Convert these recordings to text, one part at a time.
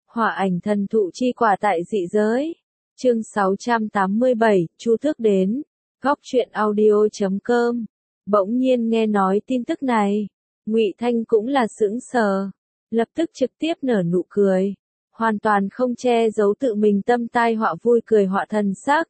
Hỏa ảnh thần thụ chi quả tại dị giới. Chương 687, Chu Tước đến. Góc truyện audio.com. Bỗng nhiên nghe nói tin tức này, Ngụy Thanh cũng là sững sờ, lập tức trực tiếp nở nụ cười, hoàn toàn không che giấu tự mình tâm tai họa vui cười họa thần sắc.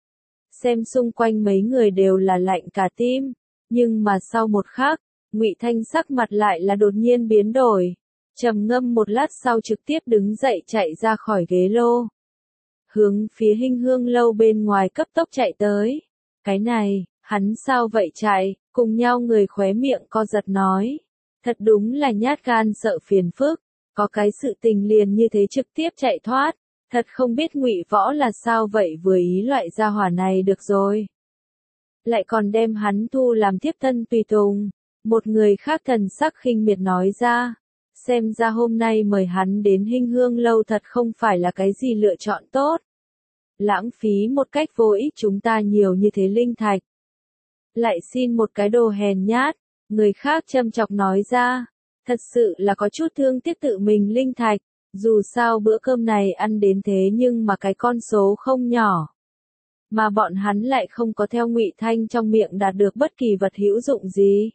Xem xung quanh mấy người đều là lạnh cả tim, nhưng mà sau một khắc, Ngụy Thanh sắc mặt lại là đột nhiên biến đổi, trầm ngâm một lát sau trực tiếp đứng dậy chạy ra khỏi ghế lô, hướng phía Hinh Hương lâu bên ngoài cấp tốc chạy tới. Cái này, hắn sao vậy chạy? Cùng nhau người khóe miệng co giật nói, thật đúng là nhát gan sợ phiền phức, có cái sự tình liền như thế trực tiếp chạy thoát, thật không biết Ngụy Võ là sao vậy, vừa ý loại gia hỏa này được rồi, lại còn đem hắn thu làm thiếp thân tùy tùng. Một người khác thần sắc khinh miệt nói ra, xem ra hôm nay mời hắn đến Hinh Hương lâu thật không phải là cái gì lựa chọn tốt. Lãng phí một cách vô ích chúng ta nhiều như thế linh thạch. Lại xin một cái đồ hèn nhát, người khác châm chọc nói ra, thật sự là có chút thương tiếc tự mình linh thạch, dù sao bữa cơm này ăn đến thế nhưng mà cái con số không nhỏ. Mà bọn hắn lại không có theo Ngụy Thanh trong miệng đạt được bất kỳ vật hữu dụng gì.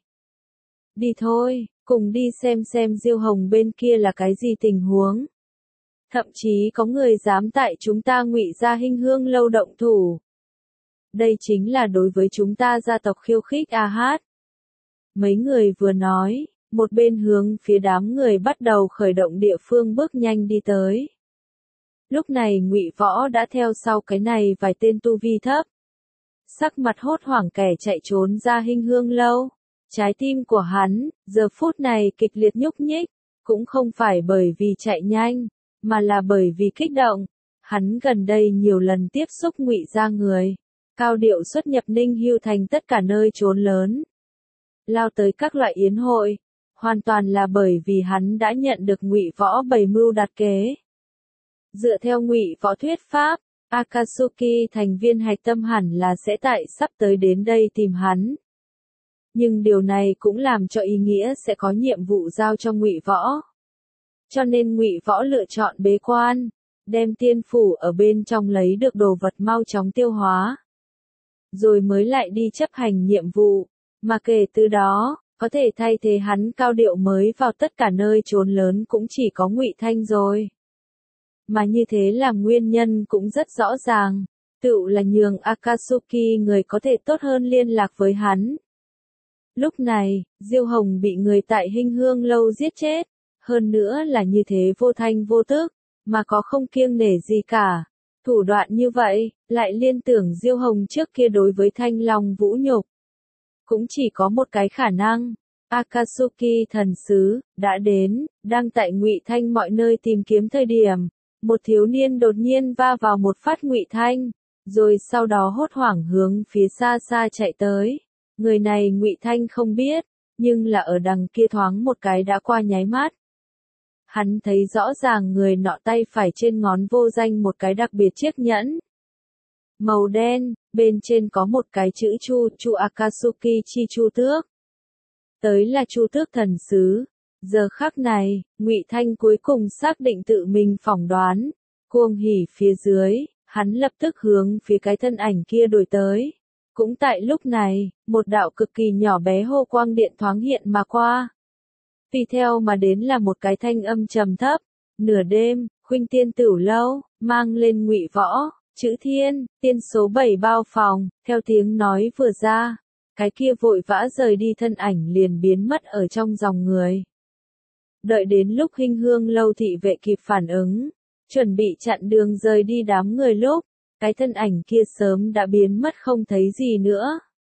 Đi thôi, cùng đi xem Diêu Hồng bên kia là cái gì tình huống. Thậm chí có người dám tại chúng ta Ngụy gia Hinh Hương lâu động thủ. Đây chính là đối với chúng ta gia tộc khiêu khích a hát. Mấy người vừa nói, một bên hướng phía đám người bắt đầu khởi động địa phương bước nhanh đi tới. Lúc này Ngụy Võ đã theo sau cái này vài tên tu vi thấp. Sắc mặt hốt hoảng kẻ chạy trốn ra Hinh Hương lâu. Trái tim của hắn, giờ phút này kịch liệt nhúc nhích, cũng không phải bởi vì chạy nhanh, mà là bởi vì kích động. Hắn gần đây nhiều lần tiếp xúc Ngụy gia người, cao điệu xuất nhập Ninh Hưu thành tất cả nơi trốn lớn, lao tới các loại yến hội, hoàn toàn là bởi vì hắn đã nhận được Ngụy Võ bày mưu đặt kế. Dựa theo Ngụy Võ thuyết pháp, Akatsuki thành viên hạch tâm hẳn là sẽ tại sắp tới đến đây tìm hắn. Nhưng điều này cũng làm cho ý nghĩa sẽ có nhiệm vụ giao cho Ngụy Võ. Cho nên Ngụy Võ lựa chọn bế quan, đem tiên phủ ở bên trong lấy được đồ vật mau chóng tiêu hóa, rồi mới lại đi chấp hành nhiệm vụ, mà kể từ đó, có thể thay thế hắn cao điệu mới vào tất cả nơi trốn lớn cũng chỉ có Ngụy Thanh rồi. Mà như thế làm nguyên nhân cũng rất rõ ràng, tựu là nhường Akatsuki người có thể tốt hơn liên lạc với hắn. Lúc này, Diêu Hồng bị người tại Hinh Hương lâu giết chết, hơn nữa là như thế vô thanh vô tức, mà có không kiêng nể gì cả. Thủ đoạn như vậy, lại liên tưởng Diêu Hồng trước kia đối với Thanh Long vũ nhục. Cũng chỉ có một cái khả năng, Akatsuki thần sứ, đã đến, đang tại Ngụy Thanh mọi nơi tìm kiếm thời điểm. Một thiếu niên đột nhiên va vào một phát Ngụy Thanh, rồi sau đó hốt hoảng hướng phía xa xa chạy tới. Người này Ngụy Thanh không biết, nhưng là ở đằng kia thoáng một cái đã qua nháy mắt. Hắn thấy rõ ràng người nọ tay phải trên ngón vô danh một cái đặc biệt chiếc nhẫn màu đen, bên trên có một cái chữ Chu Akatsuki chi Chu Tước. Tới là Chu Tước thần sứ. Giờ khắc này, Ngụy Thanh cuối cùng xác định tự mình phỏng đoán, cuồng hỉ phía dưới, hắn lập tức hướng phía cái thân ảnh kia đuổi tới. Cũng tại lúc này, một đạo cực kỳ nhỏ bé hô quang điện thoáng hiện mà qua. Tùy theo mà đến là một cái thanh âm trầm thấp, nửa đêm, Khuynh Tiên Tửu lâu, mang lên Ngụy Võ, chữ Thiên, tiên số 7 bao phòng, theo tiếng nói vừa ra, cái kia vội vã rời đi thân ảnh liền biến mất ở trong dòng người. Đợi đến lúc Hinh Hương lâu thị vệ kịp phản ứng, chuẩn bị chặn đường rời đi đám người lúc, cái thân ảnh kia sớm đã biến mất không thấy gì nữa.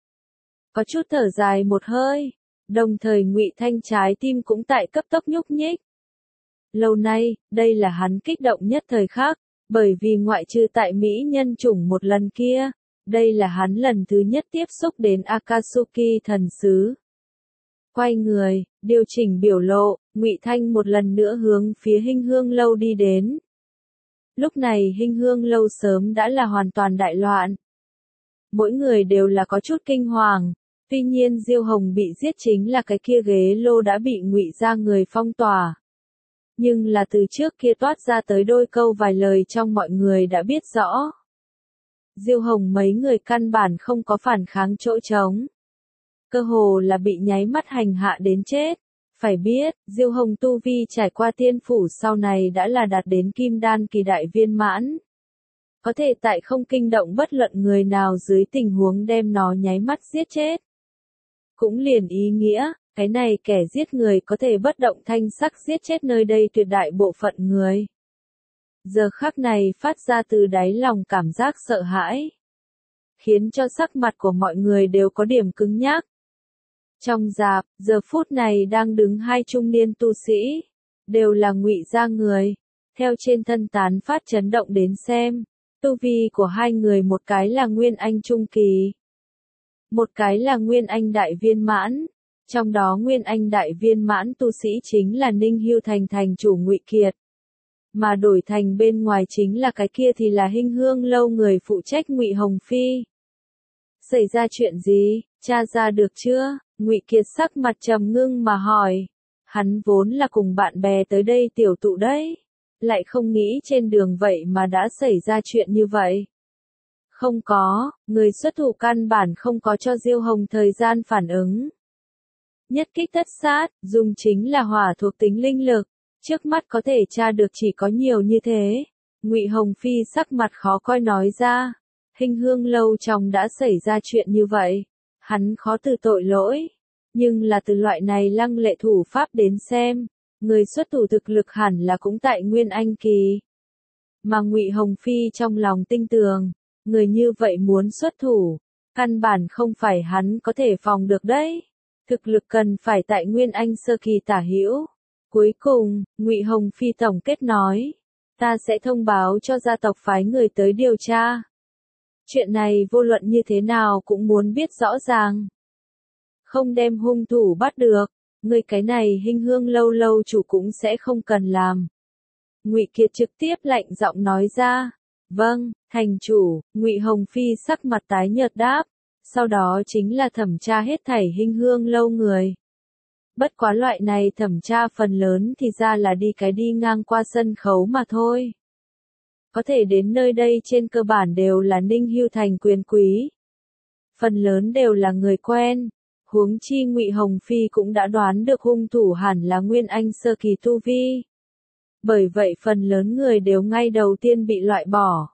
Có chút thở dài một hơi, đồng thời Ngụy Thanh trái tim cũng tại cấp tốc nhúc nhích. Lâu nay, đây là hắn kích động nhất thời khắc, bởi vì ngoại trừ tại Mỹ nhân chủng một lần kia, đây là hắn lần thứ nhất tiếp xúc đến Akatsuki thần sứ. Quay người, điều chỉnh biểu lộ, Ngụy Thanh một lần nữa hướng phía Hinh Hương lâu đi đến. Lúc này Hinh Hương lâu sớm đã là hoàn toàn đại loạn. Mỗi người đều là có chút kinh hoàng, tuy nhiên Diêu Hồng bị giết chính là cái kia ghế lô đã bị Ngụy gia người phong tỏa. Nhưng là từ trước kia toát ra tới đôi câu vài lời trong mọi người đã biết rõ. Diêu Hồng mấy người căn bản không có phản kháng chỗ trống. Cơ hồ là bị nháy mắt hành hạ đến chết. Phải biết, Diêu Hồng tu vi trải qua tiên phủ sau này đã là đạt đến kim đan kỳ đại viên mãn. Có thể tại không kinh động bất luận người nào dưới tình huống đem nó nháy mắt giết chết. Cũng liền ý nghĩa, cái này kẻ giết người có thể bất động thanh sắc giết chết nơi đây tuyệt đại bộ phận người. Giờ khắc này phát ra từ đáy lòng cảm giác sợ hãi. Khiến cho sắc mặt của mọi người đều có điểm cứng nhắc. Trong rạp, giờ phút này đang đứng hai trung niên tu sĩ. Đều là Ngụy gia người. Theo trên thân tán phát chấn động đến xem. Tu vi của hai người một cái là Nguyên Anh Trung Kỳ. Một cái là Nguyên Anh Đại Viên Mãn. Trong đó Nguyên Anh Đại Viên Mãn tu sĩ chính là Ninh Hưu Thành thành chủ Ngụy Kiệt. Mà đổi thành bên ngoài chính là cái kia thì là Hinh Hương lâu người phụ trách Ngụy Hồng Phi. Xảy ra chuyện gì, tra ra được chưa? Ngụy Kiệt sắc mặt trầm ngưng mà hỏi. Hắn vốn là cùng bạn bè tới đây tiểu tụ đấy. Lại không nghĩ trên đường vậy mà đã xảy ra chuyện như vậy. Không có, người xuất thủ căn bản không có cho Diêu Hồng thời gian phản ứng. Nhất kích tất sát, dùng chính là hỏa thuộc tính linh lực. Trước mắt có thể tra được chỉ có nhiều như thế. Ngụy Hồng Phi sắc mặt khó coi nói ra. Hinh Hương lâu trong đã xảy ra chuyện như vậy. Hắn khó từ tội lỗi. Nhưng là từ loại này lăng lệ thủ pháp đến xem. Người xuất thủ thực lực hẳn là cũng tại Nguyên Anh Kỳ. Mà Ngụy Hồng Phi trong lòng tinh tường. Người như vậy muốn xuất thủ. Căn bản không phải hắn có thể phòng được đấy. Thực lực cần phải tại Nguyên Anh sơ kỳ tả hữu. Cuối cùng, Ngụy Hồng Phi tổng kết nói. Ta sẽ thông báo cho gia tộc phái người tới điều tra. Chuyện này vô luận như thế nào cũng muốn biết rõ ràng. Không đem hung thủ bắt được, người cái này Hinh Hương lâu lâu chủ cũng sẽ không cần làm. Ngụy Kiệt trực tiếp lạnh giọng nói ra. Vâng, thành chủ. Ngụy Hồng Phi sắc mặt tái nhợt đáp. Sau đó chính là thẩm tra hết thảy Hinh Hương lâu người. Bất quá loại này thẩm tra phần lớn thì ra là đi ngang qua sân khấu mà thôi. Có thể đến nơi đây trên cơ bản đều là Ninh Hưu Thành quyền quý. Phần lớn đều là người quen. Huống chi Ngụy Hồng Phi cũng đã đoán được hung thủ hẳn là Nguyên Anh sơ kỳ tu vi. Bởi vậy phần lớn người đều ngay đầu tiên bị loại bỏ.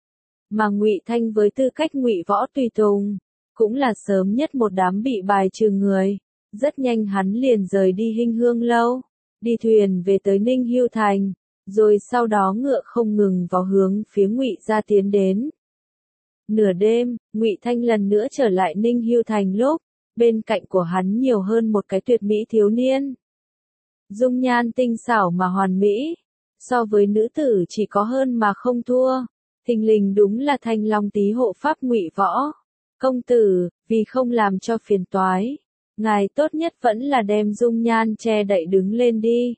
Mà Ngụy Thanh với tư cách Ngụy Võ tùy tùng, cũng là sớm nhất một đám bị bài trừ người. Rất nhanh hắn liền rời đi Hinh Hương lâu, đi thuyền về tới Ninh Hưu Thành, rồi sau đó ngựa không ngừng vào hướng phía Ngụy gia tiến đến. Nửa đêm, Ngụy Thanh lần nữa trở lại Ninh Hưu Thành lúc, bên cạnh của hắn nhiều hơn một cái tuyệt mỹ thiếu niên. Dung nhan tinh xảo mà hoàn mỹ, so với nữ tử chỉ có hơn mà không thua. Thình lình đúng là Thanh Long Tý hộ pháp Ngụy Võ. Công tử, vì không làm cho phiền toái, ngài tốt nhất vẫn là đem dung nhan che đậy đứng lên đi.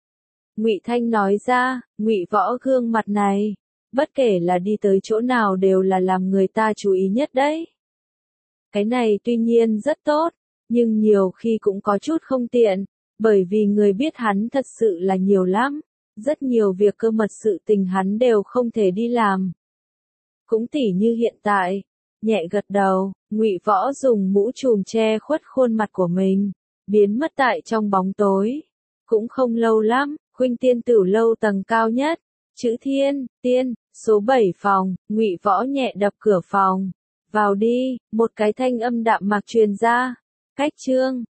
Ngụy Thanh nói ra. Ngụy Võ gương mặt này, bất kể là đi tới chỗ nào đều là làm người ta chú ý nhất đấy. Cái này tuy nhiên rất tốt, nhưng nhiều khi cũng có chút không tiện, bởi vì người biết hắn thật sự là nhiều lắm. Rất nhiều việc cơ mật sự tình hắn đều không thể đi làm. Cũng tỉ như hiện tại. Nhẹ gật đầu, Ngụy Võ dùng mũ trùm che khuất khuôn mặt của mình, biến mất tại trong bóng tối. Cũng không lâu lắm, Khuynh Tiên Tử lâu tầng cao nhất, chữ Thiên, Tiên, số 7 phòng, Ngụy Võ nhẹ đập cửa phòng. Vào đi, một cái thanh âm đạm mạc truyền ra. Cách chương